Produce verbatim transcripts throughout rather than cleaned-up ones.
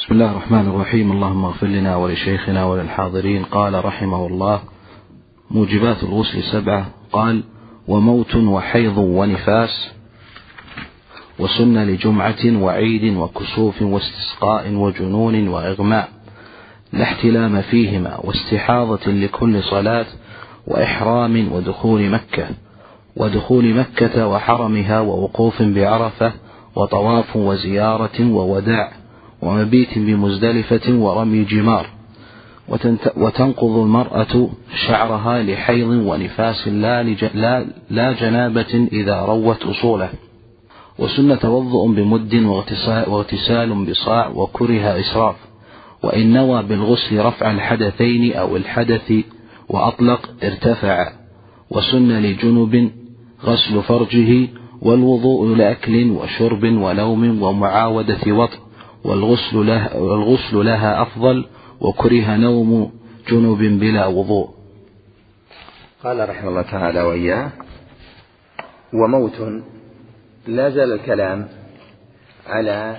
بسم الله الرحمن الرحيم. اللهم اغفر لنا ولشيخنا وللحاضرين. قال رحمه الله: موجبات الغسل سبعة. قال: وموت وحيض ونفاس وسن لجمعة وعيد وكسوف واستسقاء وجنون وإغماء لا احتلام فيهما، واستحاضة لكل صلاة، وإحرام ودخول مكة ودخول مكة وحرمها ووقوف بعرفة وطواف وزيارة ووداع ومبيت بمزدلفة ورمي جمار. وتنقض المرأة شعرها لحيض ونفاس لا, لا, لا جنابة إذا روت أصوله. وسن توضؤ بمد واغتسال بصاع، وكره إسراف، وإن نوى بالغسل رفع الحدثين أو الحدث وأطلق ارتفع. وسن لجنب غسل فرجه، والوضوء لأكل وشرب ونوم ومعاودة وطء، والغسل لها, والغسل لها أفضل، وكره نوم جنب بلا وضوء. قال رحمه الله تعالى وإياه: وموت. لا زال الكلام على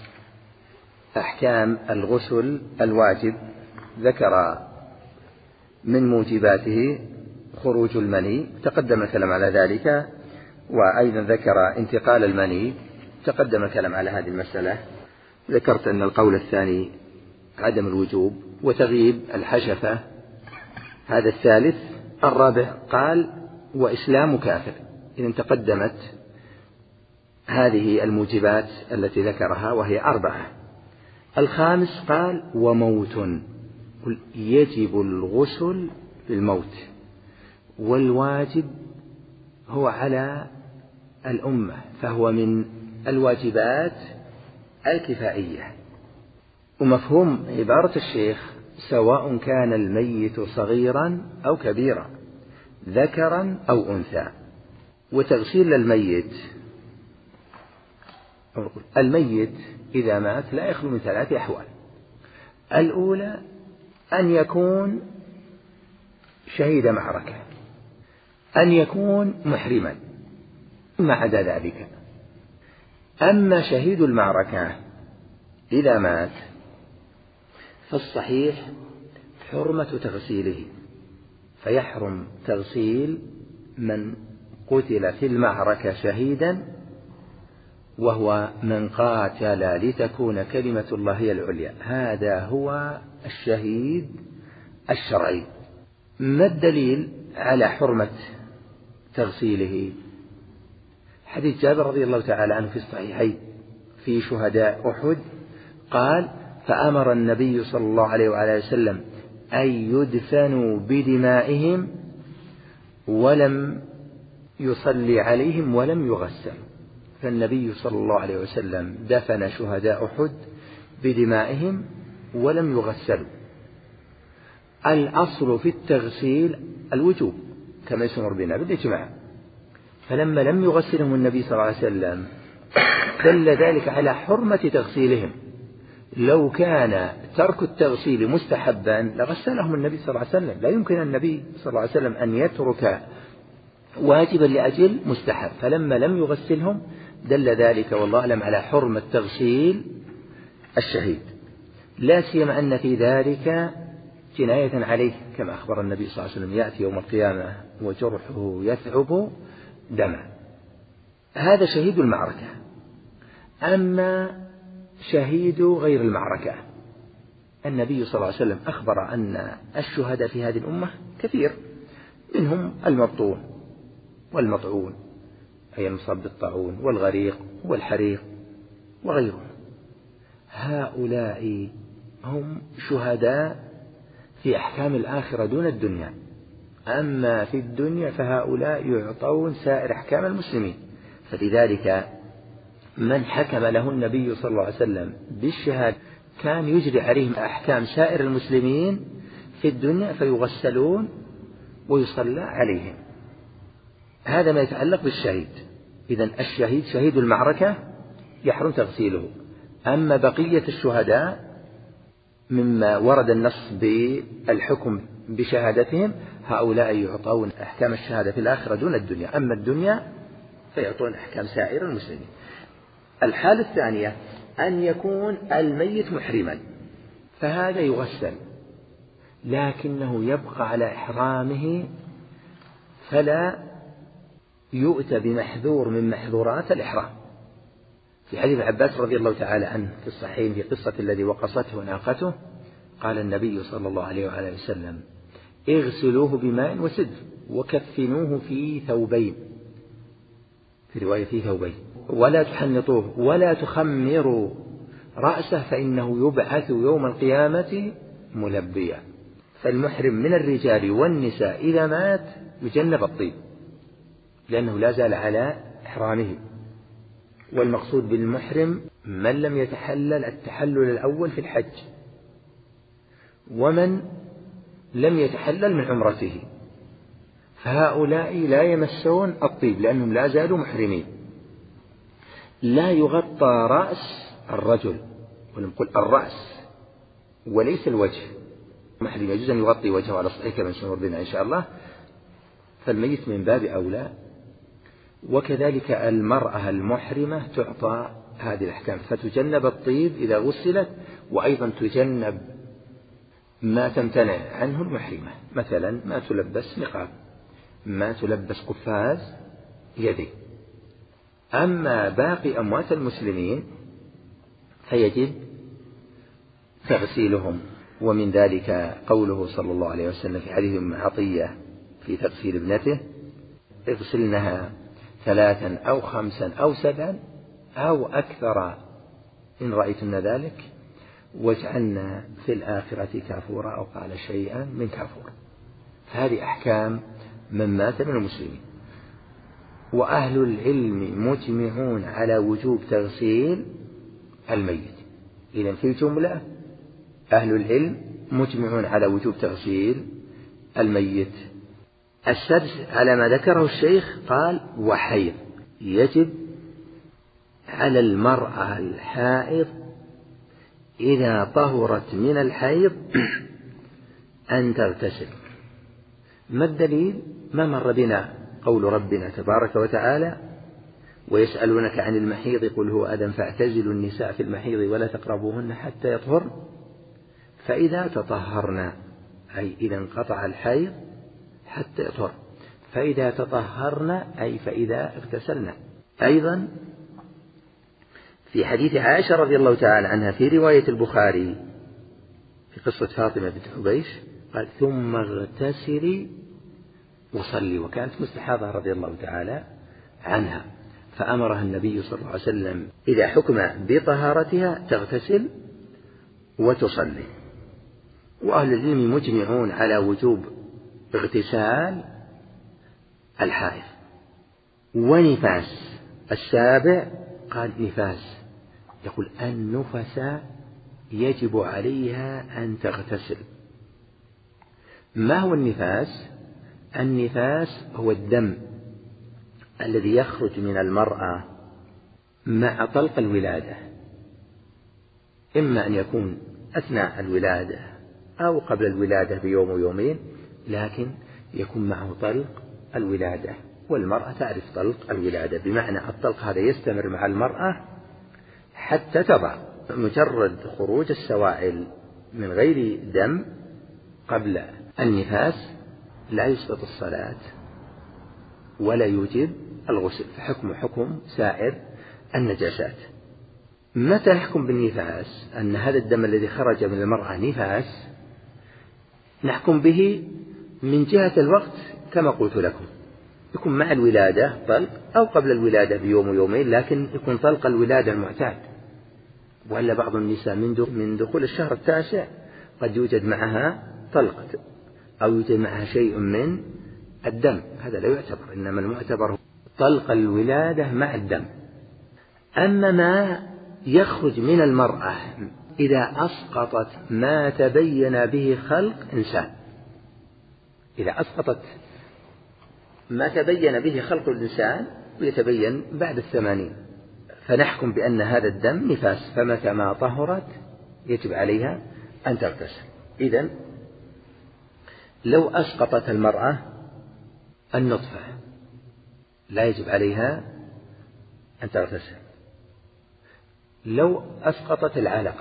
أحكام الغسل الواجب. ذكر من موجباته خروج المني، تقدم الكلام على ذلك، وأيضا ذكر انتقال المني، تقدم الكلام على هذه المسألة. ذكرت أن القول الثاني عدم الوجوب، وتغيب الحشفة هذا الثالث. الرابع قال: وإسلام كافر. إذن تقدمت هذه الموجبات التي ذكرها وهي أربعة. الخامس قال: وموت. يجب الغسل بالموت، والواجب هو على الأمة، فهو من الواجبات الكفائية. ومفهوم عبارة الشيخ: سواء كان الميت صغيرا أو كبيرا، ذكرا أو أنثى. وتغسيل الميت، الميت إذا مات لا يخلو من ثلاث أحوال. الأولى أن يكون شهيد معركة، أن يكون محرما، ما عدا ذلك. أما شهيد المعركة إذا مات فالصحيح حرمة تغسيله، فيحرم تغسيل من قتل في المعركة شهيدا، وهو من قاتل لتكون كلمة الله هي العليا. هذا هو الشهيد الشرعي. ما الدليل على حرمة تغسيله؟ حديث جابر رضي الله تعالى عنه في الصحيحين في شهداء أحد، قال: فأمر النبي صلى الله عليه وآله وسلم أن يدفنوا بدمائهم ولم يصلي عليهم ولم يغسل. فالنبي صلى الله عليه وسلم دفن شهداء أحد بدمائهم ولم يغسلوا. الأصل في التغسيل الوجوب كما يسمر بنا بالإجماع، فلما لم يغسلهم النبي صلى الله عليه وسلم دل ذلك على حرمة تغسيلهم. لو كان ترك التغسيل مستحبا لغسلهم النبي صلى الله عليه وسلم. لا يمكن النبي صلى الله عليه وسلم أن يترك واجبا لأجل مستحب، فلما لم يغسلهم دل ذلك والله أعلم على حرمة تغسيل الشهيد، لا سيما أن في ذلك جناية عليه، كما أخبر النبي صلى الله عليه وسلم: يأتي يوم القيامة وجرحه يثعب دما. هذا شهيد المعركة. أما شهيد غير المعركة، النبي صلى الله عليه وسلم أخبر أن الشهداء في هذه الأمة كثير، منهم المبطون والمطعون، أي المصاب بالطاعون والغريق والحريق وغيرهم. هؤلاء هم شهداء في أحكام الآخرة دون الدنيا. أما في الدنيا فهؤلاء يعطون سائر أحكام المسلمين. فلذلك من حكم له النبي صلى الله عليه وسلم بالشهادة كان يجري عليهم أحكام سائر المسلمين في الدنيا، فيغسلون ويصلى عليهم. هذا ما يتعلق بالشهيد. إذن الشهيد شهيد المعركة يحرم تغسيله. أما بقية الشهداء مما ورد النص بالحكم بشهادتهم هؤلاء يعطون أحكام الشهادة في الآخرة دون الدنيا، أما الدنيا فيعطون أحكام سائر المسلمين. الحالة الثانية أن يكون الميت محرما، فهذا يغسل، لكنه يبقى على إحرامه فلا يؤتى بمحذور من محذورات الإحرام. في حديث عباس رضي الله تعالى عنه في الصحيحين في قصة الذي وقصته ناقته، قال النبي صلى الله عليه وآله وسلم: اغسلوه بماء وسدر وكفنوه في ثوبين، في رواية في ثوبين، ولا تحنطوه ولا تخمروا رأسه فإنه يبعث يوم القيامة ملبيا. فالمحرم من الرجال والنساء إذا مات يجنب الطيب لأنه لا زال على إحرامه. والمقصود بالمحرم من لم يتحلل التحلل الأول في الحج، ومن لم يتحلل من عمرته، فهؤلاء لا يمسون الطيب لأنهم لا زالوا محرمين. لا يغطى رأس الرجل، ونقول الرأس وليس الوجه. محرم يجوز أن يغطي وجهه على الصحيح كما سنمر بنا إن شاء الله، فالميت من باب أولى. وكذلك المرأة المحرمة تعطى هذه الأحكام، فتجنب الطيب إذا غسلت، وأيضا تجنب ما تمتنع عنه المحرمة، مثلا ما تلبس نقاب، ما تلبس قفاز يدي. أما باقي أموات المسلمين فيجب تغسيلهم، ومن ذلك قوله صلى الله عليه وسلم في حديث أم عطية في تغسيل ابنته: اغسلنها ثلاثا أو خمسا أو سبعا أو أكثر إن رأيتن ذلك، واجعلنا في الآخرة كافورا، أو قال شيئا من كافور. هذه أحكام من مات من المسلمين. وأهل العلم مجمعون على وجوب تغسيل الميت. إذن في الجملة أهل العلم مجمعون على وجوب تغسيل الميت. السدس على ما ذكره الشيخ قال: وحيض، يجب على المرأة الحائض إذا طهرت من الحيض أن تغتسل. ما الدليل؟ ما مر بنا قول ربنا تبارك وتعالى: ويسألونك عن المحيض قل هو أذى فاعتزلوا النساء في المحيض ولا تقربوهن حتى يطهرن، فإذا تطهرن، أي إذا انقطع الحيض حتى يطهر، فإذا تطهرن أي فإذا اغتسلن. أيضا في حديث عائشة رضي الله تعالى عنها في رواية البخاري في قصة فاطمة بنت حبيش قال: ثم اغتسلي وصلي، وكانت مستحاضة رضي الله تعالى عنها، فأمرها النبي صلى الله عليه وسلم إذا حكم بطهارتها تغتسل وتصلي. وأهل العلم مجمعون على وجوب اغتسال الحائض. ونفاس السابع قال نفاس، يقول النفساء يجب عليها أن تغتسل. ما هو النفاس؟ النفاس هو الدم الذي يخرج من المرأة مع طلق الولادة، إما أن يكون أثناء الولادة أو قبل الولادة بيوم ويومين، لكن يكون معه طلق الولادة، والمرأة تعرف طلق الولادة، بمعنى الطلق هذا يستمر مع المرأة حتى تضع. مجرد خروج السوائل من غير دم قبل النفاس لا يسقط الصلاة ولا يوجب الغسل، فحكم حكم سائر النجاسات. متى نحكم بالنفاس أن هذا الدم الذي خرج من المرأة نفاس؟ نحكم به من جهة الوقت كما قلت لكم، يكون مع الولادة طلق أو قبل الولادة بيوم ويومين، لكن يكون طلق الولادة المعتاد. وإلا بعض النساء من دخول الشهر التاسع قد يوجد معها طلق أو يوجد معها شيء من الدم، هذا لا يعتبر، إنما المعتبر طلق الولادة مع الدم. أما ما يخرج من المرأة إذا أسقطت ما تبين به خلق إنسان، إذا أسقطت ما تبين به خلق الإنسان ويتبين بعد الثمانين، فنحكم بأن هذا الدم نفاس، فمتى ما طهرت يجب عليها أن تغتسل. إذن لو أسقطت المرأة النطفة لا يجب عليها أن تغتسل، لو أسقطت العلقة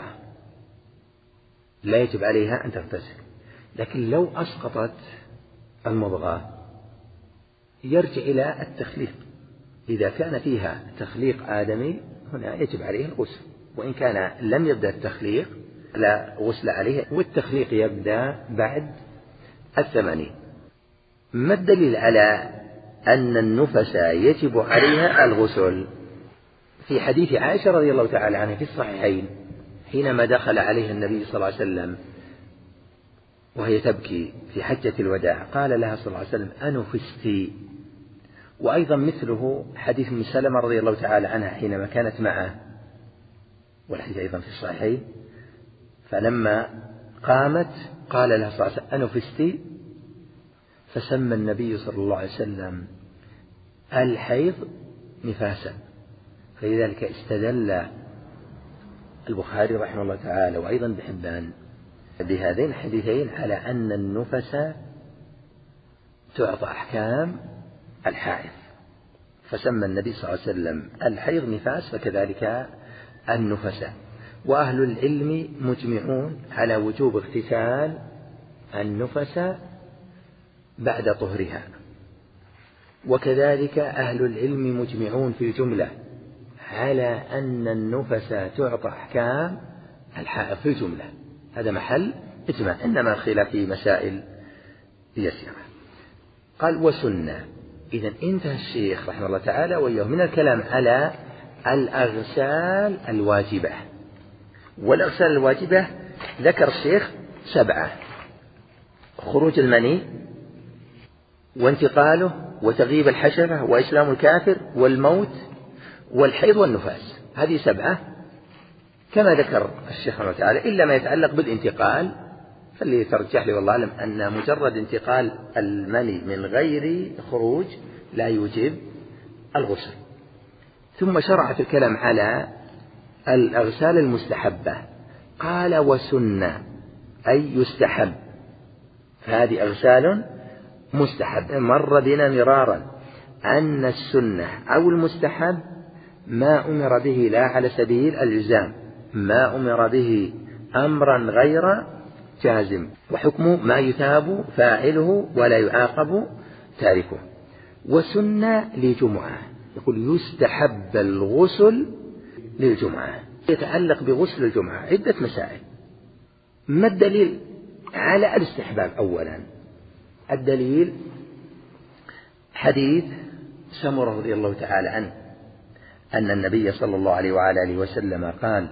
لا يجب عليها أن تغتسل، لكن لو أسقطت المضغة يرجع إلى التخليق. إذا كان فيها تخليق آدمي هنا يجب عليه الغسل، وإن كان لم يبدأ التخليق لا غسل عليه، والتخليق يبدأ بعد الثمانين. ما الدليل على أن النفس يجب عليها الغسل؟ في حديث عائشة رضي الله تعالى عنها في الصحيحين حينما دخل عليها النبي صلى الله عليه وسلم وهي تبكي في حجة الوداع قال لها صلى الله عليه وسلم أنفستي. وأيضا مثله حديث ام سلمة رضي الله تعالى عنها حينما كانت معه، والحديث أيضا في الصحيحين، فلما قامت قال لها صلى الله عليه وسلم أنفستي، فسمى النبي صلى الله عليه وسلم الحيض نفاسا. فلذلك استدل البخاري رحمه الله تعالى وأيضا ابن حبان بهذين الحديثين على أن النفس تعطى أحكام الحائض، فسمى النبي صلى الله عليه وسلم الحيض نفاس فكذلك النفساء. وأهل العلم مجمعون على وجوب اغتسال النفساء بعد طهرها، وكذلك أهل العلم مجمعون في الجملة على أن النفس تعطى أحكام الحائض في الجملة. هذا محل إجماع، إنما الخلاف في مسائل يسيرة. قال وسنة. إذن انتهى الشيخ رحمه الله تعالى وإياه من الكلام على الأغسال الواجبة. والأغسال الواجبة ذكر الشيخ سبعة: خروج المني، وانتقاله، وتغييب الحشرة، وإسلام الكافر، والموت، والحيض، والنفاس. هذه سبعة كما ذكر الشيخ رحمه الله تعالى، إلا ما يتعلق بالانتقال فاللي ترجح لي والله أعلم أن مجرد انتقال المني من غير خروج لا يوجب الغسل. ثم شرع في الكلام على الأغسال المستحبة، قال وسنة أي يستحب، فهذه أغسال مستحب. مر بنا مرارا أن السنة أو المستحب ما أمر به لا على سبيل الإلزام، ما أمر به أمرا غير جازم، وحكمه ما يثاب فاعله ولا يعاقب تاركه. وسنة لجمعة، يقول يستحب الغسل للجمعة، يتعلق بغسل الجمعة عدة مسائل. ما الدليل على الاستحباب؟ أولا الدليل حديث سمرة رضي الله تعالى عنه أن النبي صلى الله عليه وعلى آله وسلم قال: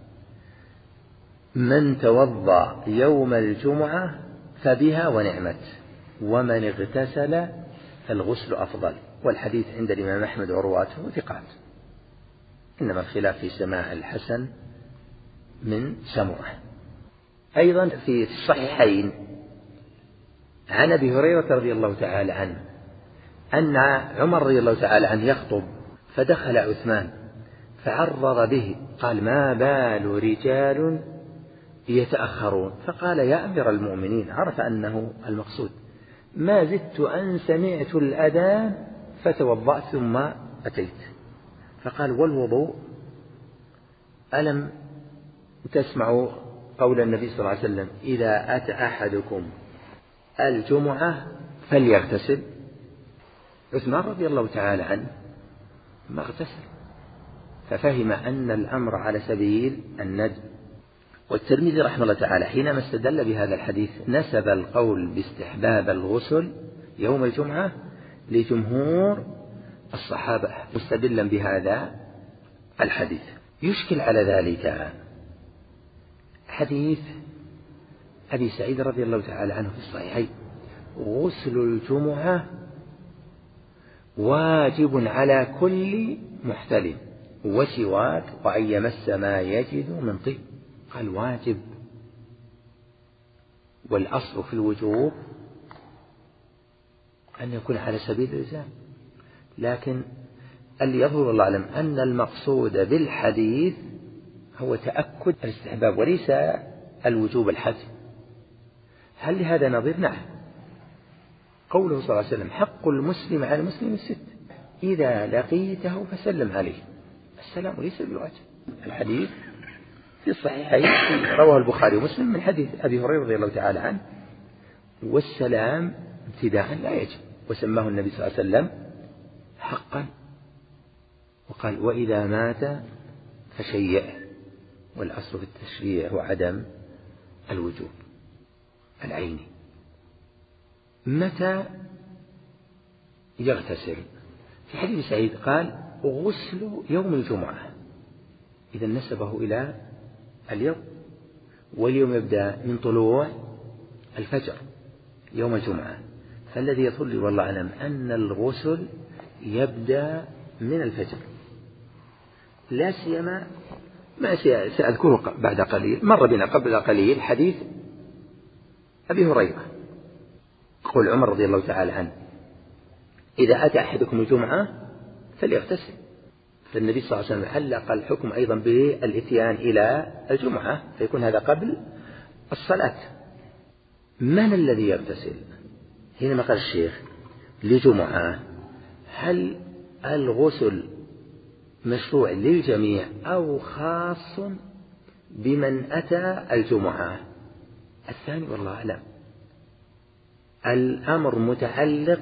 من توضأ يوم الجمعة فبها ونعمت، ومن اغتسل فالغسل أفضل. والحديث عند الإمام أحمد ورواته ثقات، إنما الخلاف في سماع الحسن من سمرة. أيضا في الصحيحين عن أبي هريرة رضي الله تعالى عنه أن عمر رضي الله تعالى عنه يخطب، فدخل عثمان فعرض به، قال: ما بال رجال يتأخرون؟ فقال: يا أمير المؤمنين، عرف أنه المقصود، ما زدت أن سمعت الأذان فتوضأت ثم أتيت. فقال: والوضوء؟ ألم تسمعوا قول النبي صلى الله عليه وسلم: إذا أتى أحدكم الجمعة فليغتسل؟ عثمان رضي الله تعالى عنه ما اغتسل، ففهم أن الأمر على سبيل الندب. والترمذي رحمه الله تعالى حينما استدل بهذا الحديث نسب القول باستحباب الغسل يوم الجمعة لجمهور الصحابة مستدلا بهذا الحديث. يشكل على ذلك حديث أبي سعيد رضي الله تعالى عنه في الصحيحين: غسل الجمعة واجب على كل محتلم، وسواك، وأن يمس ما يجد من طيب. قال واجب، والأصل في الوجوب أن يكون على سبيل الإلزام، لكن اللي يظهر الله أعلم أن المقصود بالحديث هو تأكد الاستحباب وليس الوجوب الحتمي. هل لهذا نظير؟ نعم. قوله صلى الله عليه وسلم: حق المسلم على المسلم الست، إذا لقيته فسلم عليه. السلام ليس بالواجب، الحديث في الصحيحين رواه البخاري ومسلم من حديث أبي هريرة رضي الله تعالى عنه، والسلام ابتداء لا يجب، وسماه النبي صلى الله عليه وسلم حقا، وقال وإذا مات فشيئه، والأصل في التشريع هو عدم الوجوب العيني. متى يغتسل؟ في حديث سعيد قال غسل يوم الجمعة، إذا نسبه إلى اليوم، واليوم يبدأ من طلوع الفجر يوم الجمعة، فالذي يظهر لي والله أعلم أن الغسل يبدأ من الفجر، لا سيما ما سأذكره بعد قليل، مر بنا قبل قليل حديث أبي هريرة، قول عمر رضي الله تعالى عنه إذا أتى أحدكم الجمعة فليغتسل، فالنبي صلى الله عليه وسلم علق الحكم أيضا بالإتيان إلى الجمعة، فيكون هذا قبل الصلاة. من الذي يغتسل؟ حينما قال الشيخ لجمعة، هل الغسل مشروع للجميع أو خاص بمن أتى الجمعة؟ الثاني والله أعلم. الأمر متعلق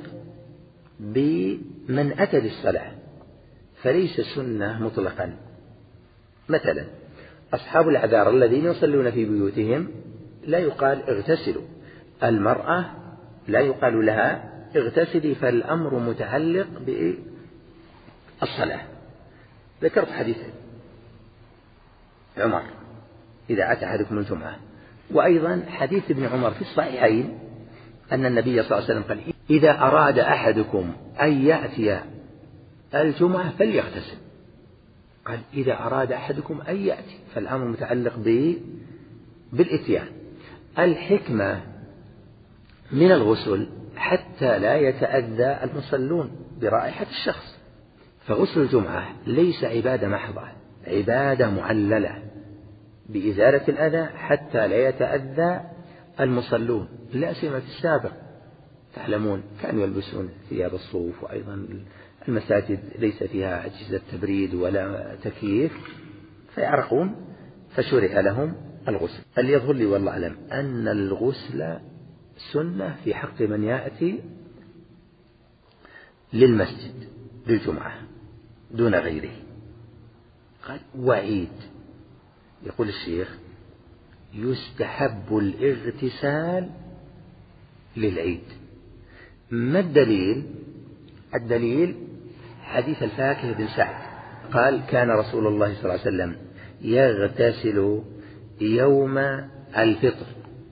بمن أتى للصلاة، فليس سنة مطلقا. مثلا أصحاب الأعذار الذين يصلون في بيوتهم لا يقال اغتسلوا، المرأة لا يقال لها اغتسلي، فالأمر متعلق بالصلاة. ذكرت حديث عمر إذا أتى أحدكم الجمعة، وأيضا حديث ابن عمر في الصحيحين أن النبي صلى الله عليه وسلم قال إذا أراد أحدكم أن يأتي الجمعة فليغتسل، قال إذا أراد أحدكم أن يأتي، فالأمر متعلق بالإتيان. الحكمة من الغسل حتى لا يتأذى المصلون برائحة الشخص، فغسل الجمعة ليس عبادة محضة، عبادة معللة بإزالة الأذى حتى لا يتأذى المصلون، لا سيما في السابق تعلمون كانوا يلبسون ثياب الصوف، وأيضا المساجد ليس فيها أجهزة تبريد ولا تكييف فيعرقون، فشرع لهم الغسل. اللي يظهر لي والله أعلم أن الغسل سنة في حق من يأتي للمسجد للجمعة دون غيره. قال وعيد، يقول الشيخ يستحب الاغتسال للعيد. ما الدليل؟ الدليل حديث الفاكهة بن سعد قال كان رسول الله صلى الله عليه وسلم يغتسل يوم الفطر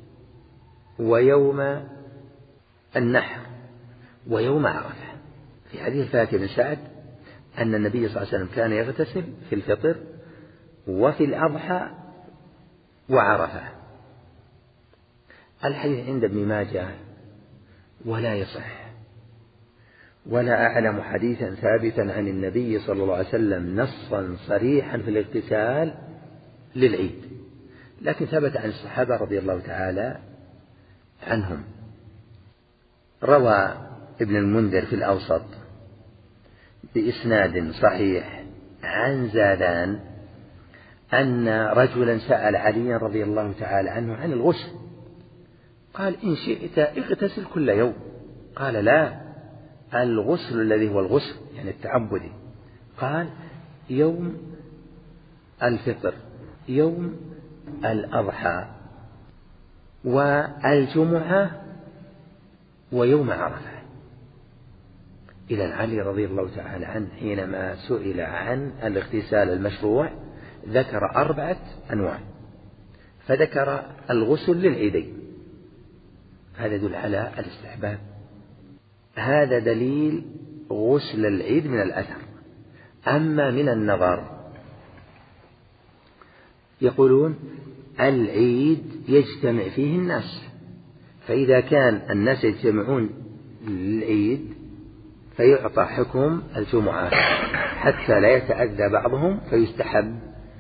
ويوم النحر ويوم عرفة. في حديث الفاكهة بن سعد أن النبي صلى الله عليه وسلم كان يغتسل في الفطر وفي الأضحى وعرفة. الحديث عند ابن ماجه ولا يصح، ولا أعلم حديثا ثابتا عن النبي صلى الله عليه وسلم نصا صريحا في الاغتسال للعيد، لكن ثبت عن الصحابة رضي الله تعالى عنهم. روى ابن المنذر في الأوسط بإسناد صحيح عن زادان أن رجلا سأل عليا رضي الله تعالى عنه عن الغسل، قال إن شئت اغتسل كل يوم، قال لا، الغسل الذي هو الغسل يعني التعبدي، قال يوم الفطر يوم الأضحى والجمعة ويوم عرفة. إذن علي رضي الله تعالى عنه حينما سئل عن الاغتسال المشروع ذكر أربعة أنواع، فذكر الغسل للعيدين، هذا يدل على الاستحباب، هذا دليل غسل العيد من الأثر. أما من النظر يقولون العيد يجتمع فيه الناس، فإذا كان الناس يجتمعون للعيد فيعطى حكم الجمعة حتى لا يتأذى بعضهم فيستحب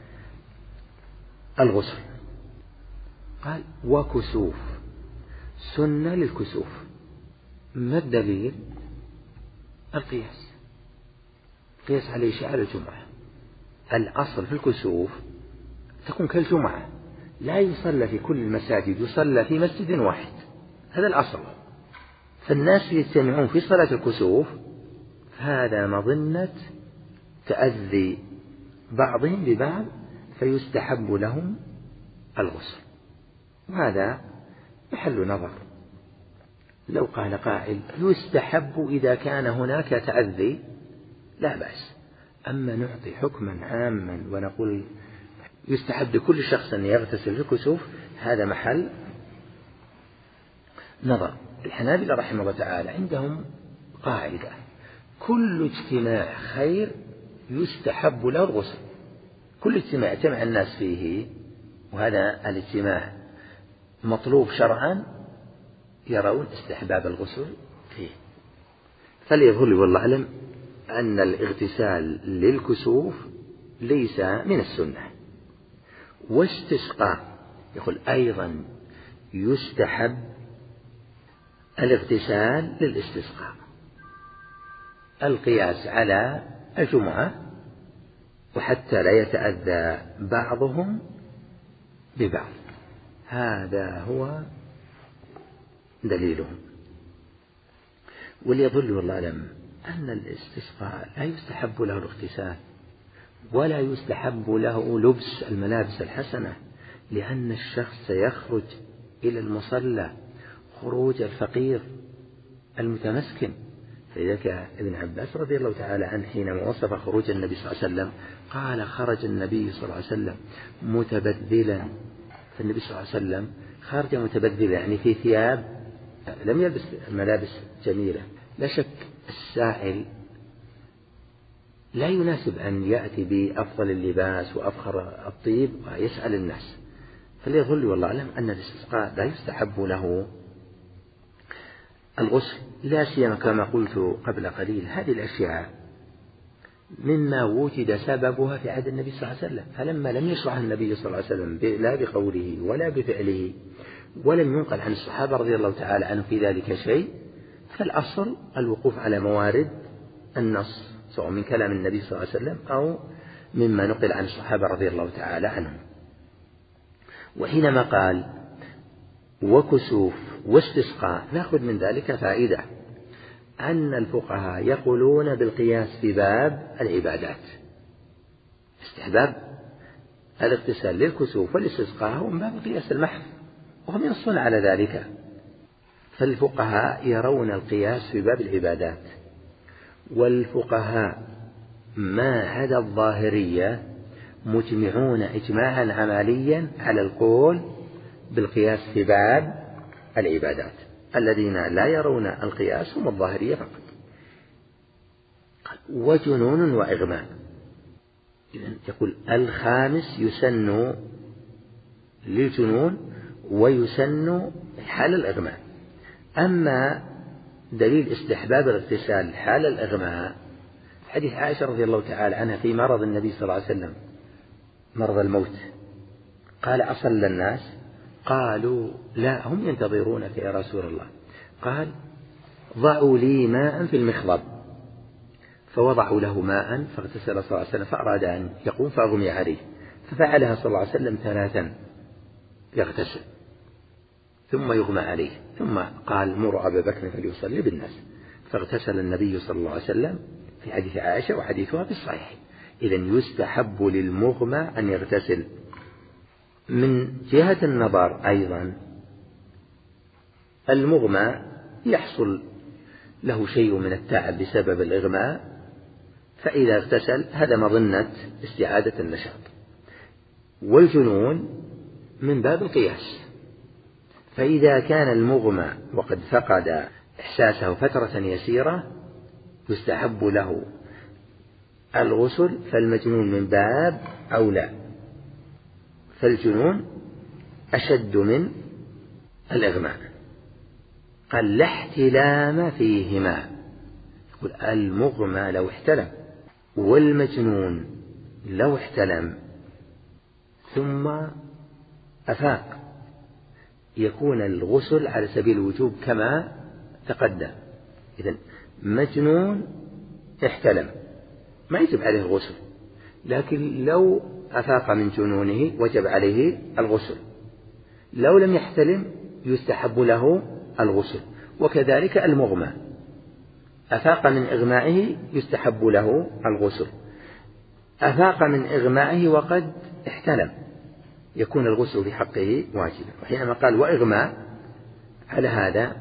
الغسل. قال وكسوف سنة للكسوف. ما الدليل؟ القياس، قياس عليه شعار الجمعة، الأصل في الكسوف تكون كالجمعة، لا يصلى في كل المساجد، يصلى في مسجد واحد، هذا الأصل. فالناس يجتمعون في صلاة الكسوف، هذا مظنة تأذي بعضهم ببعض، فيستحب لهم الغسل، وهذا محل نظر. لو قال قائل يستحب إذا كان هناك تأذي لا بأس، أما نعطي حكما عاما ونقول يستحب لكل شخص أن يغتسل في الكسوف، هذا محل نظر. الحنابلة رحمه الله تعالى عندهم قاعدة: كل اجتماع خير يستحب له الغسل، كل اجتماع اجتمع الناس فيه وهذا الاجتماع مطلوب شرعا يرون استحباب الغسل فيه. فليظهر لي والله أعلم أن الاغتسال للكسوف ليس من السنة. واستسقاء يقول أيضا يستحب الاغتسال للاستسقاء، القياس على الجمعة، وحتى لا يتأذى بعضهم ببعض، هذا هو دليلهم. وليظل والله أعلم أن الاستسقاء لا يستحب له الاغتسال ولا يستحب له لبس الملابس الحسنة، لأن الشخص سيخرج إلى المصلى خروج الفقير المتمسكن. فلذلك ابن عباس رضي الله تعالى عنه حينما وصف خروج النبي صلى الله عليه وسلم قال: خرج النبي صلى الله عليه وسلم متبذلا. فالنبي صلى الله عليه وسلم خرج متبذلا يعني في ثياب لم يلبس ملابس جميلة. لا شك السائل لا يناسب أن يأتي بأفضل اللباس وأفخر الطيب ويسأل الناس. فليظل والله أعلم أن الاستسقاء لا يستحب له الغسل، لا سيما كما قلت قبل قليل هذه الأشياء مما وجد سببها في عهد النبي صلى الله عليه وسلم، فلما لم يشرعها النبي صلى الله عليه وسلم لا بقوله ولا بفعله ولم ينقل عن الصحابة رضي الله تعالى عنهم في ذلك شيء، فالأصل الوقوف على موارد النص سواء من كلام النبي صلى الله عليه وسلم أو مما نقل عن الصحابة رضي الله تعالى عنهم. وحينما قال وكسوف واستسقاء نأخذ من ذلك فائدة أن الفقهاء يقولون بالقياس في باب العبادات، استحباب الاغتسال للكسوف والاستسقاء هو من باب القياس المحض، وهم ينصون على ذلك. فالفقهاء يرون القياس في باب العبادات، والفقهاء ما عدا الظاهرية مجمعون إجماعا عمليا على القول بالقياس في باب العبادات. الذين لا يرون القياس هم الظاهرية فقط. وجنون وإغماء، يقول الخامس يسن للجنون ويسن حال الإغماء. أما دليل استحباب الاغتسال حال الإغماء حديث عائشة رضي الله تعالى عنها في مرض النبي صلى الله عليه وسلم مرض الموت، قال أصلى الناس؟ قالوا لا، هم ينتظرونك يا رسول الله. قال ضعوا لي ماء في المخضب، فوضعوا له ماء فاغتسل صلى الله عليه وسلم، فأراد أن يقوم فأغمي عليه، ففعلها صلى الله عليه وسلم ثلاثا، يغتسل ثم يغمى عليه، ثم قال مروا أبا بكر فليصلي بالناس، فاغتسل النبي صلى الله عليه وسلم في حديث عائشة وحديثها في الصحيح. إذن يستحب للمغمى أن يغتسل. من جهة النظر أيضا المغمى يحصل له شيء من التعب بسبب الإغماء، فإذا اغتسل هذا مظنة استعادة النشاط. والجنون من باب القياس، فإذا كان المغمى وقد فقد إحساسه فترة يسيرة يستحب له الغسل، فالمجنون من باب أولى، فالجنون أشد من الإغماء. قال لا احتلام فيهما، يقول المغمى لو احتلم والمجنون لو احتلم ثم أفاق يكون الغسل على سبيل الوجوب كما تقدم. إذن مجنون احتلم ما يجب عليه الغسل، لكن لو أفاق من جنونه وجب عليه الغسل، لو لم يحتلم يستحب له الغسل. وكذلك المغمى أفاق من إغمائه يستحب له الغسل، أفاق من إغمائه وقد احتلم يكون الغسل في حقه واجبا. وحينما قال وإغماء، على هذا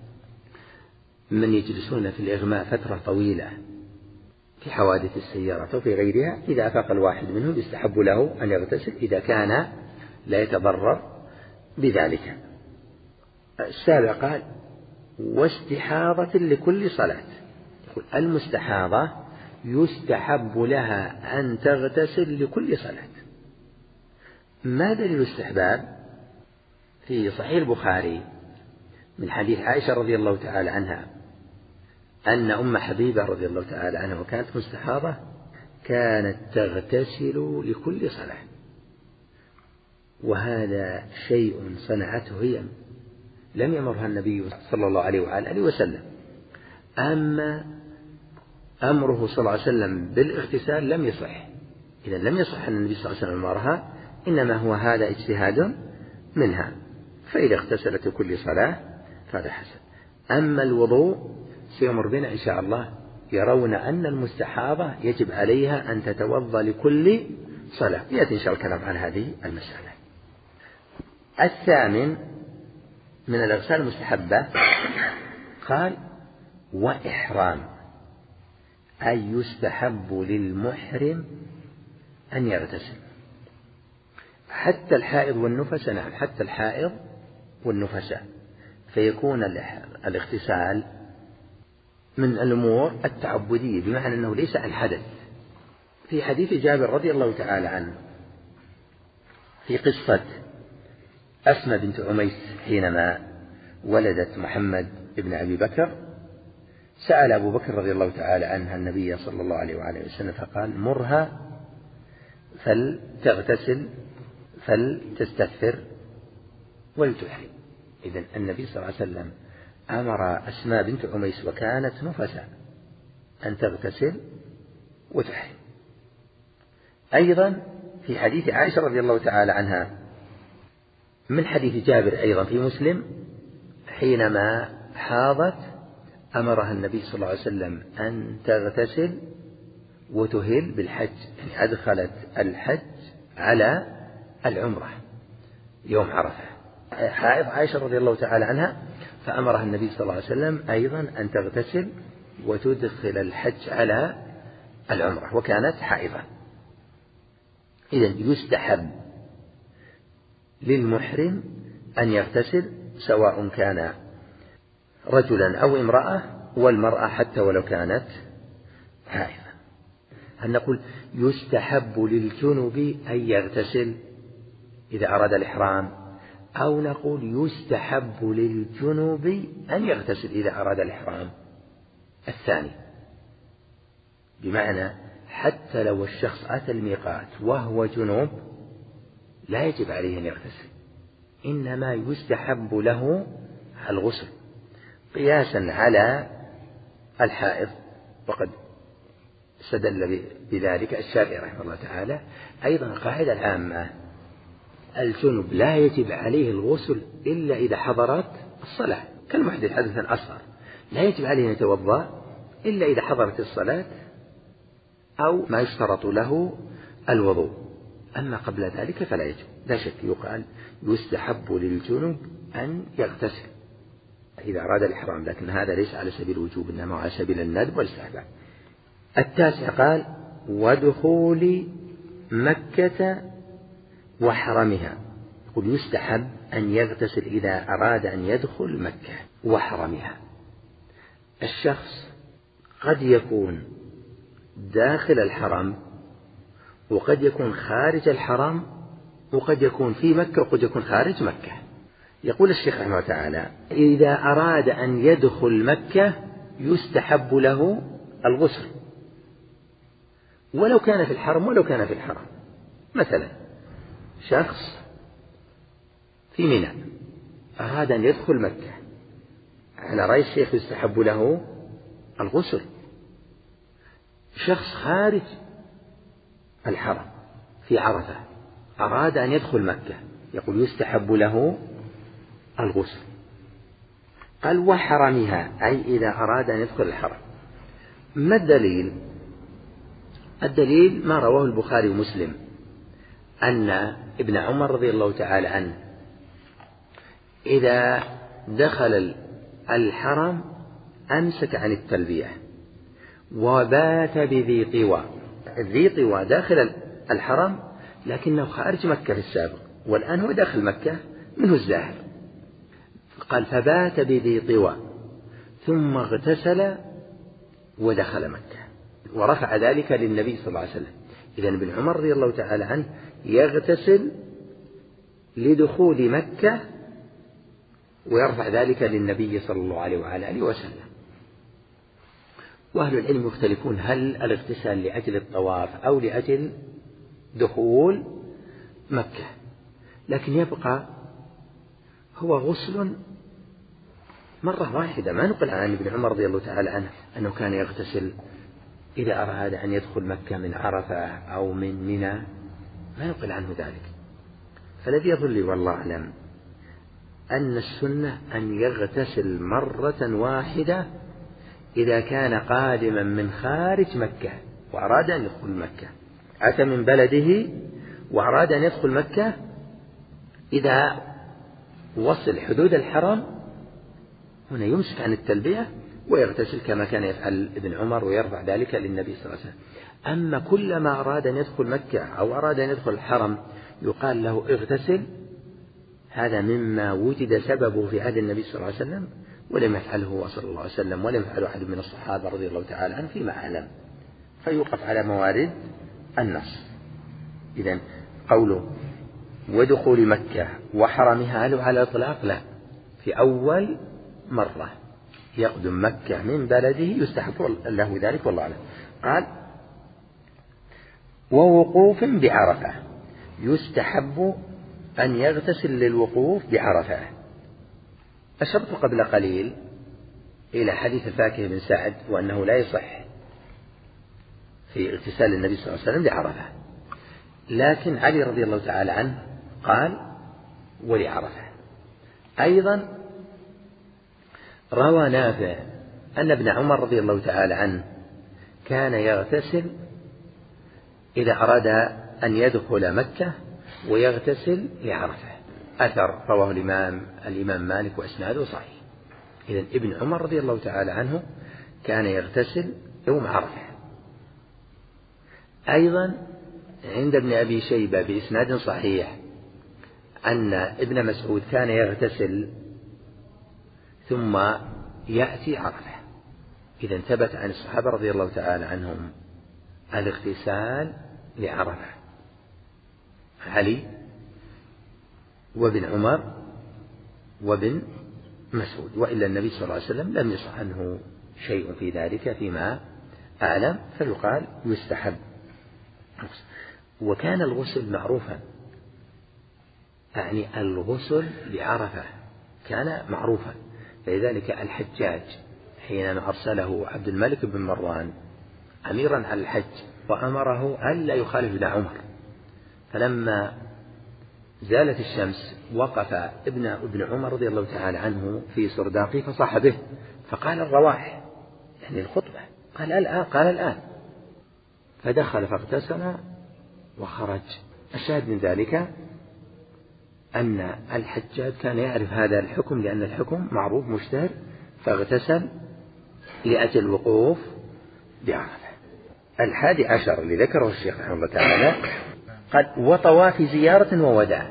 من يجلسون في الإغماء فترة طويلة في حوادث السيارة أو في غيرها، إذا أفاق الواحد منهم يستحب له أن يغتسل إذا كان لا يتضرر بذلك. السابع قال واستحاضة لكل صلاة. يقول المستحاضة يستحب لها أن تغتسل لكل صلاة. ما دليل الاستحباب؟ في صحيح البخاري من حديث عائشة رضي الله تعالى عنها أن أم حبيبة رضي الله تعالى عنها وكانت مستحاضة كانت تغتسل لكل صلاة، وهذا شيء صنعته هي، لم يمرها النبي صلى الله عليه وآله وسلم. أما أمره صلى الله عليه وسلم بالاغتسال لم يصح، إذا لم يصح أن النبي صلى الله عليه وسلم أمرها، إنما هو هذا اجتهاد منها، فإذا اغتسلت كل صلاة فهذا حسن. أما الوضوء سيمر بنا إن شاء الله، يرون أن المستحاضة يجب عليها أن تتوضأ لكل صلاة، يأتي إن شاء الله الكلام عن هذه المسألة. الثامن من الأغسال المستحبة قال وإحرام، أي يستحب للمحرم أن يغتسل، حتى الحائض والنفساء. نعم، حتى الحائض والنفساء، فيكون الاغتسال من الأمور التعبدية، بمعنى أنه ليس عن حدث. في حديث جابر رضي الله تعالى عنه في قصة أسماء بنت عميس حينما ولدت محمد ابن أبي بكر، سأل أبو بكر رضي الله تعالى عنها النبي صلى الله عليه وآله وسلم فقال مرها فلتغتسل فلتستغفر ولتحرم. إذن النبي صلى الله عليه وسلم أمر أسماء بنت عميس وكانت نفساء أن تغتسل وتحرم. أيضا في حديث عائشة رضي الله تعالى عنها من حديث جابر أيضا في مسلم حينما حاضت أمرها النبي صلى الله عليه وسلم أن تغتسل وتهل بالحج، يعني أدخلت الحج على العمرة يوم عرفة. حائض عائشة رضي الله تعالى عنها فأمرها النبي صلى الله عليه وسلم أيضا أن تغتسل وتدخل الحج على العمرة وكانت حائضة. إذن يستحب للمحرم أن يغتسل سواء كان رجلا أو امرأة، والمرأة حتى ولو كانت حائضة. هل نقول يستحب للجنب أن يغتسل إذا أراد الإحرام، أو نقول يستحب للجنب أن يغتسل إذا أراد الإحرام؟ الثاني، بمعنى حتى لو الشخص أتى الميقات وهو جنوب لا يجب عليه أن يغتسل، إنما يستحب له الغسل قياسا على الحائض. وقد استدل بذلك الشافعي رحمه الله تعالى. أيضا قاعدة العامة الجنب لا يجب عليه الغسل إلا إذا حضرت الصلاة، كالمحدث حدثا أصغر لا يجب عليه أن يتوضأ إلا إذا حضرت الصلاة أو ما يشترط له الوضوء، أما قبل ذلك فلا يجب. لا شك يقال يستحب للجنب أن يغتسل إذا أراد الإحرام، لكن هذا ليس على سبيل الوجوب إنما على سبيل الندب والاستحباب. التاسع قال ودخول مكة وحرمها. يقول يستحب أن يغتسل إذا أراد أن يدخل مكة وحرمها. الشخص قد يكون داخل الحرم وقد يكون خارج الحرم وقد يكون في مكة وقد يكون خارج مكة. يقول الشيخ رحمه الله تعالى إذا أراد أن يدخل مكة يستحب له الغسل ولو كان في الحرم ولو كان في الحرم. مثلا شخص في منى أراد أن يدخل مكة، على رأي الشيخ يستحب له الغسل. شخص خارج الحرم في عرفة أراد أن يدخل مكة يقول يستحب له الغسل. قال وحرمها أي إذا أراد أن يدخل الحرم. ما الدليل؟ الدليل ما رواه البخاري ومسلم أن ابن عمر رضي الله تعالى عنه إذا دخل الحرم أمسك عن التلبية وبات بذي طوى. ذي طوى داخل الحرم لكنه خارج مكة في السابق، والآن هو داخل مكة منه الزاهر. قال فبات بذي طوى ثم اغتسل ودخل مكة ورفع ذلك للنبي صلى الله عليه وسلم. إذن ابن عمر رضي الله تعالى عنه يغتسل لدخول مكة ويرفع ذلك للنبي صلى الله عليه وعلى آله وسلم. وأهل العلم يختلفون هل الاغتسال لأجل الطواف أو لأجل دخول مكة، لكن يبقى هو غسل مرة واحدة. ما نقل عن ابن عمر رضي الله تعالى عنه أنه كان يغتسل إذا أراد أن يدخل مكة من عرفة أو من منى، ما نقل عنه ذلك. فالذي يظل لي والله أعلم أن السنة أن يغتسل مرة واحدة إذا كان قادما من خارج مكة وأراد أن يدخل مكة، أتى من بلده وأراد أن يدخل مكة، إذا وصل حدود الحرم هنا يمسك عن التلبية ويغتسل كما كان يفعل ابن عمر ويرفع ذلك للنبي صلى الله عليه وسلم. أما كلما أراد أن يدخل مكة أو أراد أن يدخل الحرم يقال له اغتسل، هذا مما وجد سببه في عهد النبي صلى الله عليه وسلم ولم يفعله صلى الله عليه وسلم ولم يفعله أحد من الصحابة رضي الله تعالى عنهم فيما أعلم، فيوقف على موارد النص. إذن قوله ودخول مكة وحرمها هل على الإطلاق؟ لا، في أول مرة يقدم مكة من بلده يستحب له ذلك والله أعلم. قال ووقوف بعرفة يستحب أن يغتسل للوقوف بعرفة. أشرت قبل قليل إلى حديث الفاكهة بن سعد وأنه لا يصح في اغتسال النبي صلى الله عليه وسلم بعرفة، لكن علي رضي الله تعالى عنه قال ولعرفة. أيضا روى نافع أن ابن عمر رضي الله تعالى عنه كان يغتسل إذا أراد أن يدخل مكة ويغتسل لعرفة. أثر رواه الإمام الإمام مالك وإسناده صحيح. إذن ابن عمر رضي الله تعالى عنه كان يغتسل يوم عرفة. أيضا عند ابن أبي شيبة بإسناد صحيح أن ابن مسعود كان يغتسل ثم يأتي عرفة. إذن ثبت عن الصحابة رضي الله تعالى عنهم الاغتسال لعرفة، علي وابن عمر وابن مسعود، وإلا النبي صلى الله عليه وسلم لم يصح عنه شيء في ذلك فيما أعلم، فيقال يستحب. وكان الغسل معروفا، يعني الغسل لعرفة كان معروفا، فلذلك الحجاج حينما أرسله عبد الملك بن مروان أميرا على الحج وأمره ألا يخالف ابن عمر، فلما زالت الشمس وقف ابن ابن عمر رضي الله تعالى عنه في سرداقه فصاح به فقال الرواح، يعني الخطبة، قال الآن قال الآن فدخل فاغتسل وخرج. الشاهد من ذلك أن الحجاج كان يعرف هذا الحكم لأن الحكم معروف مشتهر، فاغتسل لأجل الوقوف بعرفة. الحادي عشر اللي ذكره الشيخ رحمه الله تعالى قال وطواف زيارة ووداع.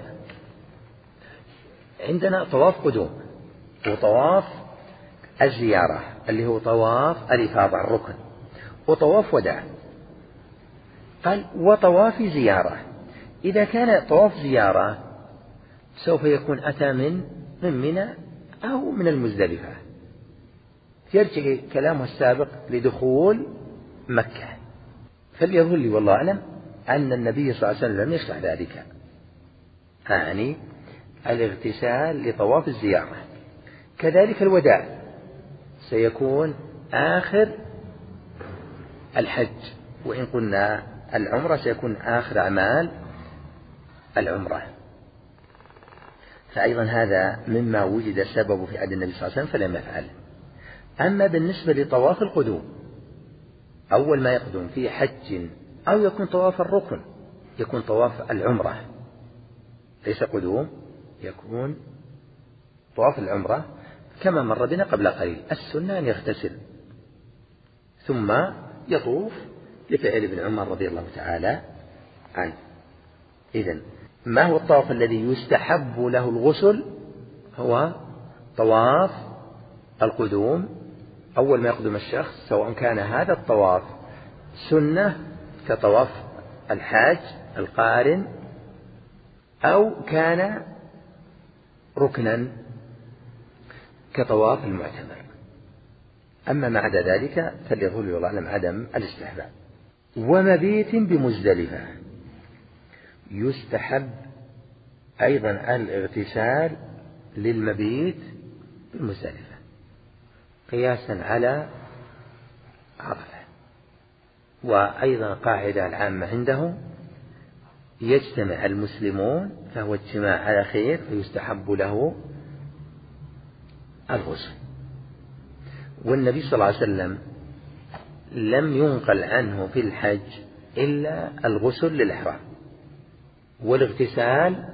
عندنا طواف قدوم وطواف الزيارة اللي هو طواف الإفاضة الركن، وطواف وداع. قال وطواف زيارة، إذا كان طواف زيارة سوف يكون أتى من من منى أو من المزدلفة، يرجع كلامه السابق لدخول مكة. فليظهر لي والله أعلم أن النبي صلى الله عليه وسلم لم يشرع ذلك، يعني الاغتسال لطواف الزيارة. كذلك الوداع سيكون آخر الحج، وإن قلنا العمرة سيكون آخر أعمال العمرة، فأيضا هذا مما وجد سببه في عهد النبي صلى الله عليه وسلم فلم يفعله. أما بالنسبة لطواف القدوم، أول ما يقدم في حج أو يكون طواف الركن، يكون طواف العمرة ليس قدوم، يكون طواف العمرة كما مر بنا قبل قليل. السنة أن يغتسل ثم يطوف لفعل ابن عمر رضي الله تعالى عنه. إذن ما هو الطواف الذي يستحب له الغسل؟ هو طواف القدوم أول ما يقدم الشخص، سواء كان هذا الطواف سنة كطواف الحاج القارن أو كان ركنا كطواف المعتمر. أما ما عدا ذلك فليظهر والله أعلم عدم الاستحباب. ومبيت بمزدلفة، يستحب أيضا الاغتسال للمبيت بمزدلفة قياسا على عرفة. وأيضا قاعدة العامة عندهم يجتمع المسلمون فهو اجتماع على خير فيستحب له الغسل. والنبي صلى الله عليه وسلم لم ينقل عنه في الحج إلا الغسل للإحرام والاغتسال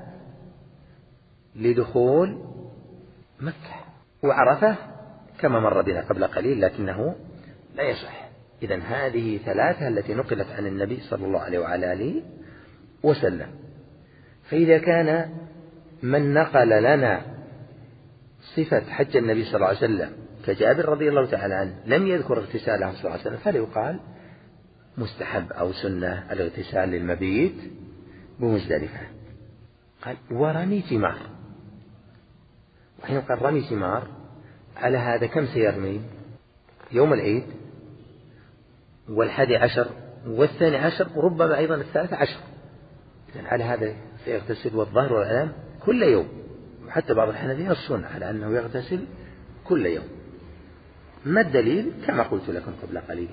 لدخول مكة وعرفة كما مر بنا قبل قليل، لكنه لا يصح. إذن هذه ثلاثة التي نقلت عن النبي صلى الله عليه وعلى آله وسلم. فإذا كان من نقل لنا صفة حج النبي صلى الله عليه وسلم كجابر رضي الله تعالى عنه لم يذكر اغتساله صلى الله عليه وسلم، فليقال مستحب أو سنة الاغتسال للمبيت بمزدلفة. قال ورمي جمار، وحين قال رمي جمار على هذا كم سيرمي؟ يوم العيد والحادي عشر والثاني عشر وربما أيضا الثالث عشر. إذن على هذا سيغتسل والظهر والعلام كل يوم، وحتى بعض الحنفية ينصون على أنه يغتسل كل يوم. ما الدليل؟ كما قلت لكم قبل قليل،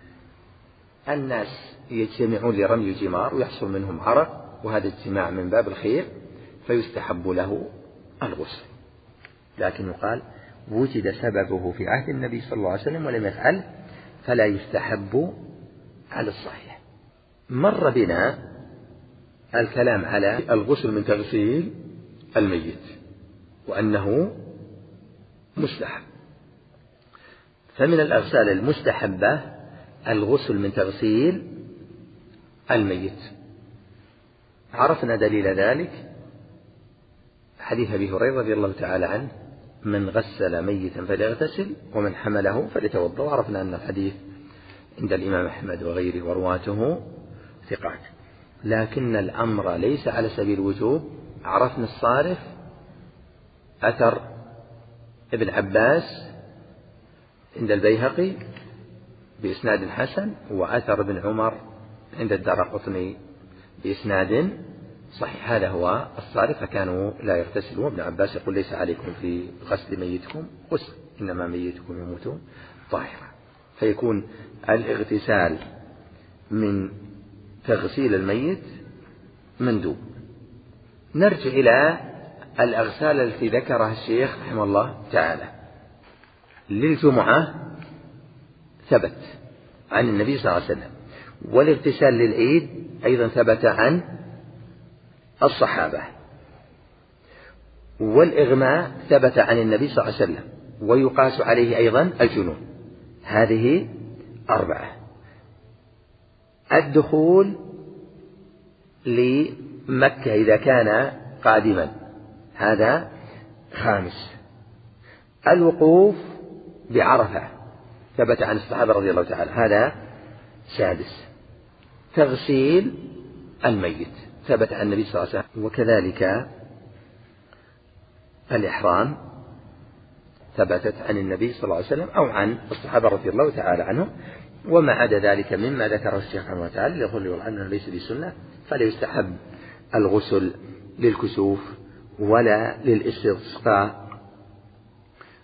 الناس يجتمعون لرمي الجمار ويحصل منهم عرق، وهذا اجتماع من باب الخير فيستحب له الغسل. لكن يقال وجد سببه في عهد النبي صلى الله عليه وسلم ولم يفعل فلا يستحب على الصحيح. مر بنا الكلام على الغسل من تغسيل الميت وأنه مستحب. فمن الأغسال المستحبة الغسل من تغسيل الميت. عرفنا دليل ذلك حديث أبي هريرة رضي الله تعالى عنه: من غسل ميتا فليغتسل ومن حمله فليتوضأ. وعرفنا أن الحديث عند الإمام أحمد وغيره ورواته ثقات، لكن الأمر ليس على سبيل الوجوب. عرفنا الصارف أثر ابن عباس عند البيهقي بإسناد حسن، وأثر ابن عمر عند الدارقطني بإسناد صحيح. هذا هو الصارف، فكانوا لا يغتسلون. ابن عباس يقول: ليس عليكم في غسل ميتكم غسل، إنما ميتكم يموت طاهرا. فيكون الاغتسال من تغسيل الميت مندوب. نرجع إلى الأغسال التي ذكرها الشيخ رحمه الله تعالى. للجمعة ثبت عن النبي صلى الله عليه وسلم، والاغتسال للعيد أيضا ثبت عن الصحابة، والإغماء ثبت عن النبي صلى الله عليه وسلم، ويقاس عليه أيضا الجنون. هذه أربعة. الدخول لمكة إذا كان قادما هذا خامس. الوقوف بعرفة ثبت عن الصحابة رضي الله تعالى، هذا سادس. تغسيل الميت ثبت عن النبي صلى الله عليه وسلم، وكذلك الإحرام ثبتت عن النبي صلى الله عليه وسلم أو عن الصحابة رضي الله تعالى عنهم. وما عدا ذلك مما ذكره الشيخ رحمه الله تعالى يقول أنه ليس بسنة، فلا يستحب الغسل للكسوف ولا للاستسقاء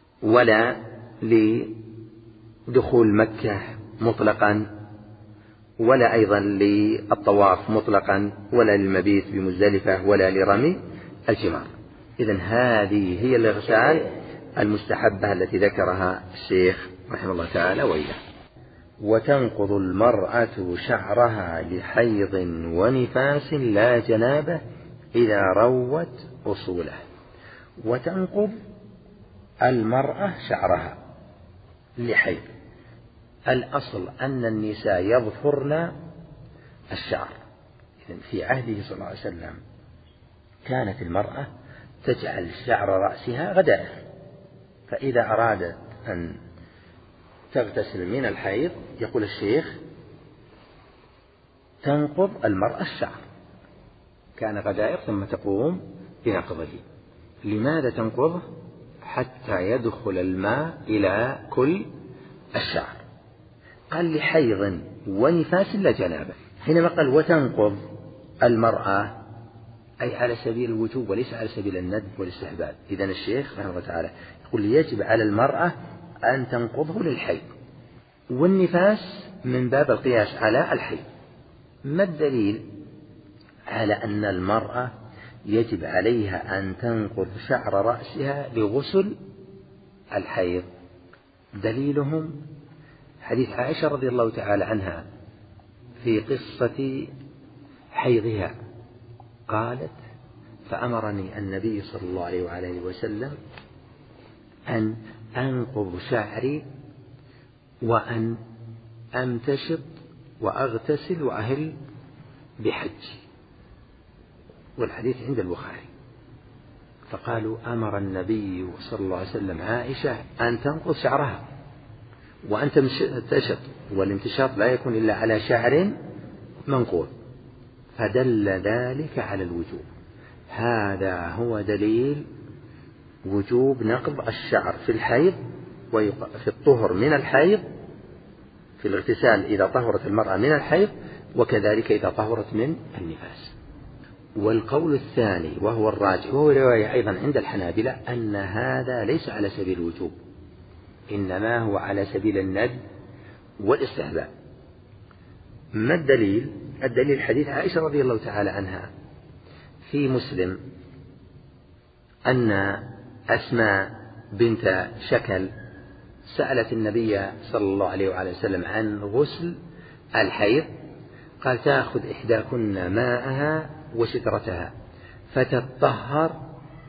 ولا لدخول مكة مطلقا ولا أيضا للطواف مطلقا، ولا للمبيت بمزدلفة، ولا لرمي الجمار. إذن هذه هي الإغسال المستحبة التي ذكرها الشيخ رحمه الله تعالى وإياه. وتنقض المرأة شعرها لحيض ونفاس لا جنابة إذا روت أصوله. وتنقض المرأة شعرها لحيض، الأصل أن النساء يظفرن الشعر. إذن في عهده صلى الله عليه وسلم كانت المرأة تجعل شعر رأسها غدائر، فإذا أرادت أن تغتسل من الحيض يقول الشيخ تنقض المرأة الشعر، كان غدائر ثم تقوم بنقضه. لماذا تنقضه؟ حتى يدخل الماء إلى كل الشعر. قال لحيض ونفاس لا جنابة. حينما قال وتنقض المرأة أي على سبيل الوجوب وليس على سبيل الندب والاستحباب. إذن الشيخ رحمه الله تعالى يقول يجب على المرأة أن تنقضه للحيض، والنفاس من باب القياس على الحيض. ما الدليل على أن المرأة يجب عليها أن تنقض شعر رأسها لغسل الحيض؟ دليلهم حديث عائشة رضي الله تعالى عنها في قصة حيضها، قالت فأمرني النبي صلى الله عليه وآله وسلم أن أنقض شعري وأن أمتشط وأغتسل وأهل بحجي، والحديث عند البخاري. فقالوا أمر النبي صلى الله عليه وسلم عائشة أن تنقض شعرها وأن تمتشط، والامتشاط لا يكون إلا على شعر منقوض، فدل ذلك على الوجوب. هذا هو دليل وجوب نقض الشعر في الحيض وفي الطهر من الحيض، في الاغتسال إذا طهرت المرأة من الحيض، وكذلك إذا طهرت من النفاس. والقول الثاني وهو الراجح وهو رواية أيضا عند الحنابلة أن هذا ليس على سبيل الوجوب، إنما هو على سبيل الندب والاستحباب. ما الدليل؟ الدليل حديث عائشة رضي الله تعالى عنها في مسلم أن أسماء بنت شكل سألت النبي صلى الله عليه وآله وسلم عن غسل الحيض، قال تأخذ إحداكن ماءها وسترتها فتطهر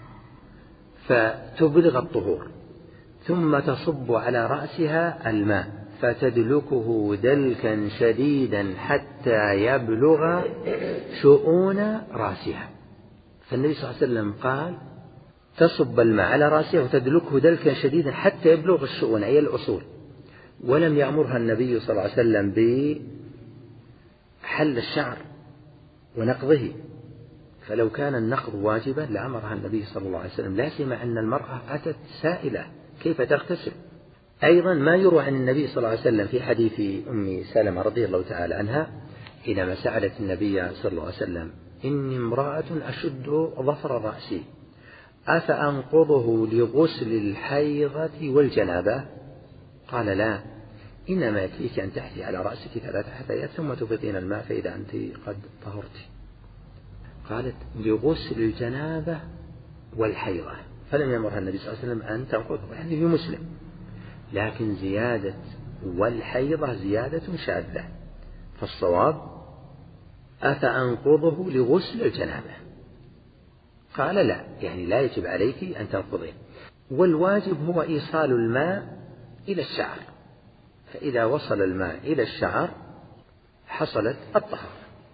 فتبلغ الطهور، ثم تصب على رأسها الماء فتدلكه دلكا شديدا حتى يبلغ شؤون رأسها. فالنبي صلى الله عليه وسلم قال تصب الماء على رأسها وتدلكه دلكا شديدا حتى يبلغ الشؤون أي الأصول، ولم يأمرها النبي صلى الله عليه وسلم بحل الشعر ونقضه، فلو كان النقض واجبا لأمرها النبي صلى الله عليه وسلم، لا سيما أن المرأة أتت سائلة كيف تغتسل. أيضا ما يروى عن النبي صلى الله عليه وسلم في حديث أم سلمة رضي الله تعالى عنها حينما سألت النبي صلى الله عليه وسلم إني امرأة أشد ظفر رأسي أفأنقضه لغسل الحيضة والجنابة؟ قال لا، إنما يكفيك أن تحثي على رأسك ثلاث حثيات ثم تفيضين الماء فإذا أنت قد طهرت. قالت لغسل الجنابة والحيضة، فلم يمرها النبي صلى الله عليه وسلم أن تنقضه، يعني في مسلم. لكن زيادة والحيضة زيادة شاذة، فالصواب أفأنقضه لغسل الجنابة؟ قال لا، يعني لا يجب عليك أن تنقضيه، والواجب هو إيصال الماء إلى الشعر، فإذا وصل الماء إلى الشعر حصلت الطهارة.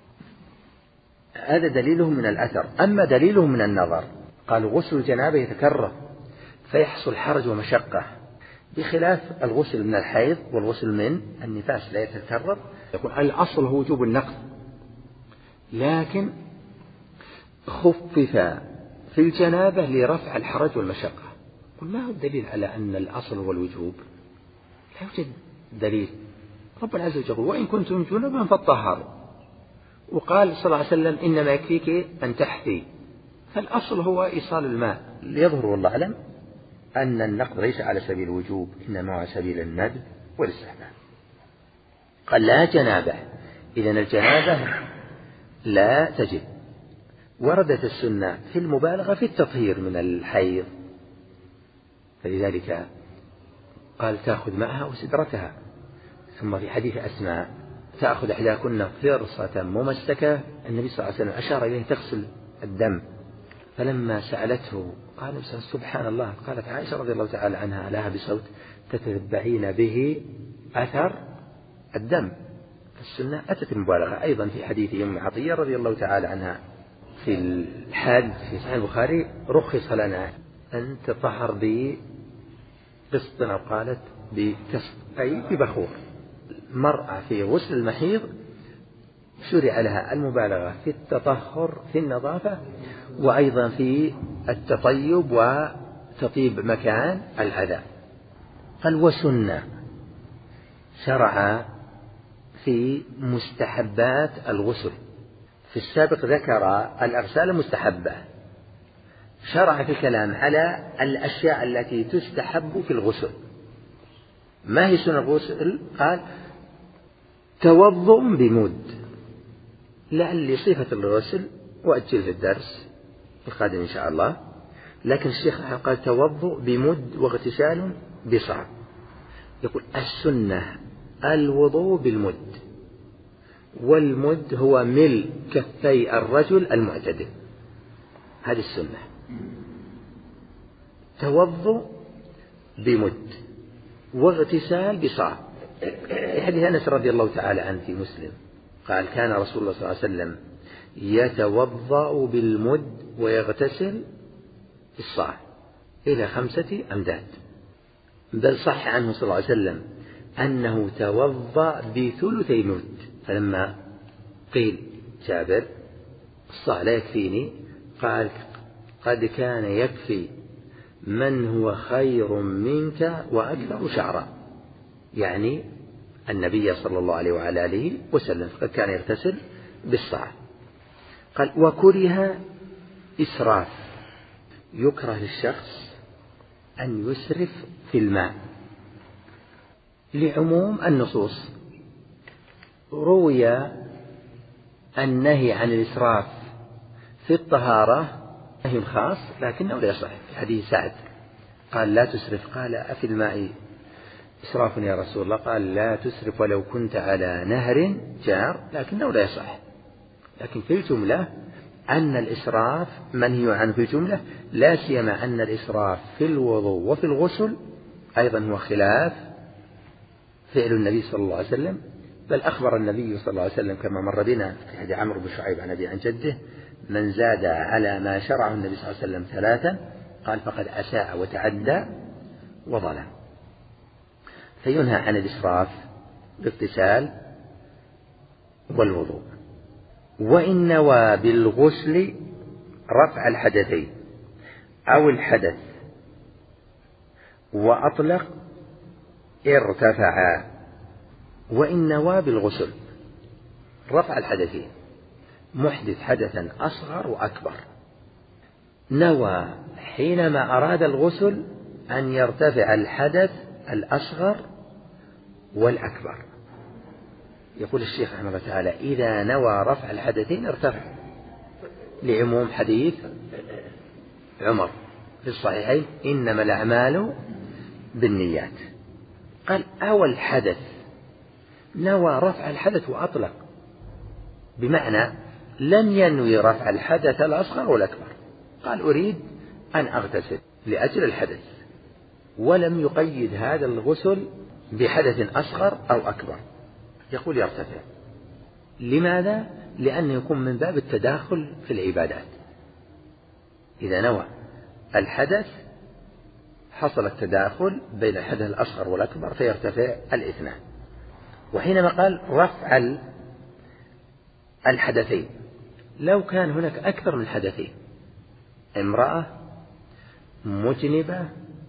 هذا دليله من الأثر. أما دليله من النظر قالوا غسل الجنابة يتكرر فيحصل حرج ومشقة، بخلاف الغسل من الحيض والغسل من النفاس لا يتكرر، يقول الأصل هو وجوب النقض، لكن خفف في الجنابة لرفع الحرج والمشقة. قل ما هو الدليل على أن الأصل هو الوجوب؟ لا يوجد دليل. ربنا عز وجل يقول وإن كنتم جنبا فاطهروا، وقال صلى الله عليه وسلم إنما يكفيك أن تحثي، فالأصل هو إيصال الماء. ليظهر والله أعلم أن النقض ليس على سبيل الوجوب، إنما على سبيل الندب والاستحباب. قال لا جنابة إذن الجنابة لا تجب. وردت السنة في المبالغة في التطهير من الحيض، فلذلك قال تأخذ معها وسدرتها. ثم في حديث أسماء تأخذ إحداكن فرصة ممسكة، النبي صلى الله عليه وسلم أشار إليه تغسل الدم، فلما سألته قال سبحان الله، قالت عائشة رضي الله تعالى عنها لها بصوت تتبعين به أثر الدم. السنة أتت المبالغة. أيضا في حديث أم عطية رضي الله تعالى عنها في الحادث في صحيح البخاري رخص لنا أن تطهر بقسط أو قالت بكسط أي ببخور. المرأة في غسل المحيض شرع لها المبالغة في التطهر في النظافة، وأيضا في التطيب وتطيب مكان الأذى. قال وسنة شرع في مستحبات الغسل. في السابق ذكر الأغسال المستحبة، شرع في الكلام على الأشياء التي تستحب في الغسل. ما هي سنة الغسل؟ قال توضؤ بمد، لعل صفة الغسل وأجل في الدرس القادم إن شاء الله، لكن الشيخ قال توضؤ بمد واغتسال بصاع. يقول السنة الوضوء بالمد، والمد هو ملء كفي الرجل المعتدل، هذه السنة. توضؤ بمد واغتسال بصاع. في حديث أنس رضي الله تعالى عنه في مسلم قال كان رسول الله صلى الله عليه وسلم يتوضأ بالمد ويغتسل بالصاع إلى خمسة أمداد. بل صح عنه صلى الله عليه وسلم أنه توضأ بثلثي مد، فلما قيل جابر الصاع لا يكفيني قال قد كان يكفي من هو خير منك وأكثر شعرا، يعني النبي صلى الله عليه وعلى آله وسلم قد كان يغتسل بالصاع. قال وكره إسراف، يكره للشخص أن يسرف في الماء لعموم النصوص. روي النهي عن الإسراف في الطهارة نهي خاص لكنه لا يصح. في حديث سعد قال لا تسرف، قال أفي الماء إسراف يا رسول الله؟ قال لا تسرف ولو كنت على نهر جار، لكنه لا يصح. لكن في الجملة أن الإسراف منهي عنه في الجملة، لا سيما أن الإسراف في الوضوء وفي الغسل أيضا هو خلاف فعل النبي صلى الله عليه وسلم. بل أخبر النبي صلى الله عليه وسلم كما مر بنا في حديث عمرو بن شعيب عن أبي عن جده من زاد على ما شرعه النبي صلى الله عليه وسلم ثلاثا قال فقد أساء وتعدى وظلم. فينهى عن الإسراف باغتسال والوضوء. وإن نوى بالغسل رفع الحدثين أو الحدث وأطلق ارتفعا. وإن نوى بالغسل رفع الحدثين، محدث حدثا أصغر وأكبر، نوى حينما أراد الغسل أن يرتفع الحدث الأصغر والأكبر. يقول الشيخ رحمه الله تعالى إذا نوى رفع الحدثين ارتفع، لعموم حديث عمر في الصحيحين إنما الأعمال بالنيات. قال أو الحدث، نوى رفع الحدث وأطلق، بمعنى لم ينوي رفع الحدث الأصغر والأكبر، قال أريد أن أغتسل لأجل الحدث، ولم يقيد هذا الغسل بحدث أصغر أو أكبر، يقول يرتفع. لماذا؟ لأنه يكون من باب التداخل في العبادات. إذا نوى الحدث حصل التداخل بين الحدث الأصغر والأكبر فيرتفع الاثنان. وحينما قال رفع الحدثين، لو كان هناك أكثر من حدثين، امرأة مجنبة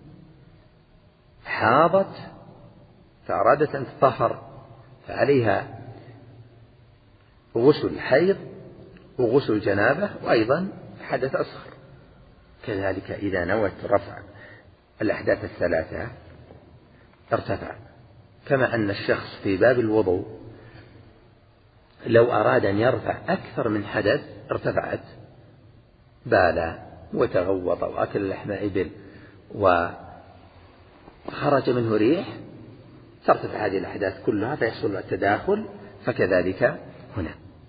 حاضت فأرادت أن تطهر فعليها غسل حيض وغسل جنابة وأيضا حدث أصغر، كذلك إذا نوت رفع الأحداث الثلاثة ارتفع. كما أن الشخص في باب الوضوء لو أراد أن يرفع أكثر من حدث ارتفعت، بال وتغوط وأكل لحم إبل وخرج منه ريح، ترتفع هذه الأحداث كلها فيحصل التداخل، فكذلك هنا.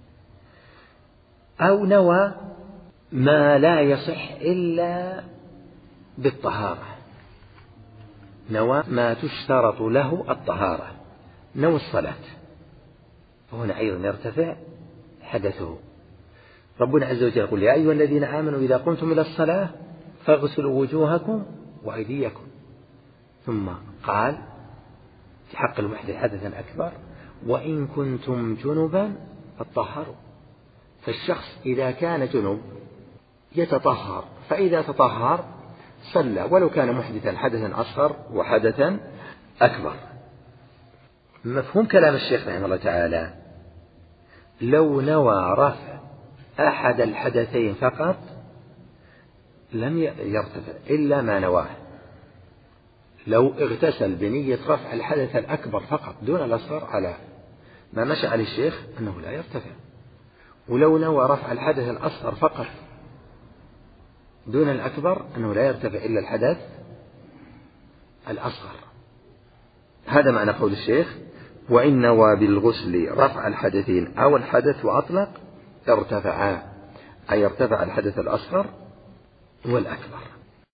أو نوى ما لا يصح إلا بالطهارة، نوى ما تشترط له الطهارة، نوى الصلاة، فهنا أيضا يرتفع حدثه. ربنا عز وجل يقول: يا أيها الذين آمنوا إذا قمتم إلى الصلاة فاغسلوا وجوهكم وأيديكم. ثم قال في حق المحدث حدثا أكبر: وإن كنتم جنبا فطهروا. فالشخص إذا كان جنب يتطهر، فإذا تطهر صلى ولو كان محدثا حدثا أصغر وحدثا أكبر. مفهوم كلام الشيخ رحمه الله تعالى: لو نوى رفع أحد الحدثين فقط لم يرتفع إلا ما نواه. لو اغتسل بنية رفع الحدث الأكبر فقط دون الأصغر على ما مشى عليه الشيخ أنه لا يرتفع، ولو نوى رفع الحدث الأصغر فقط دون الأكبر أنه لا يرتفع إلا الحدث الأصغر. هذا معنى قول الشيخ: وإن نوى بالغسل رفع الحدثين أو الحدث وأطلق ارتفعا، أي ارتفع الحدث الأصغر والأكبر.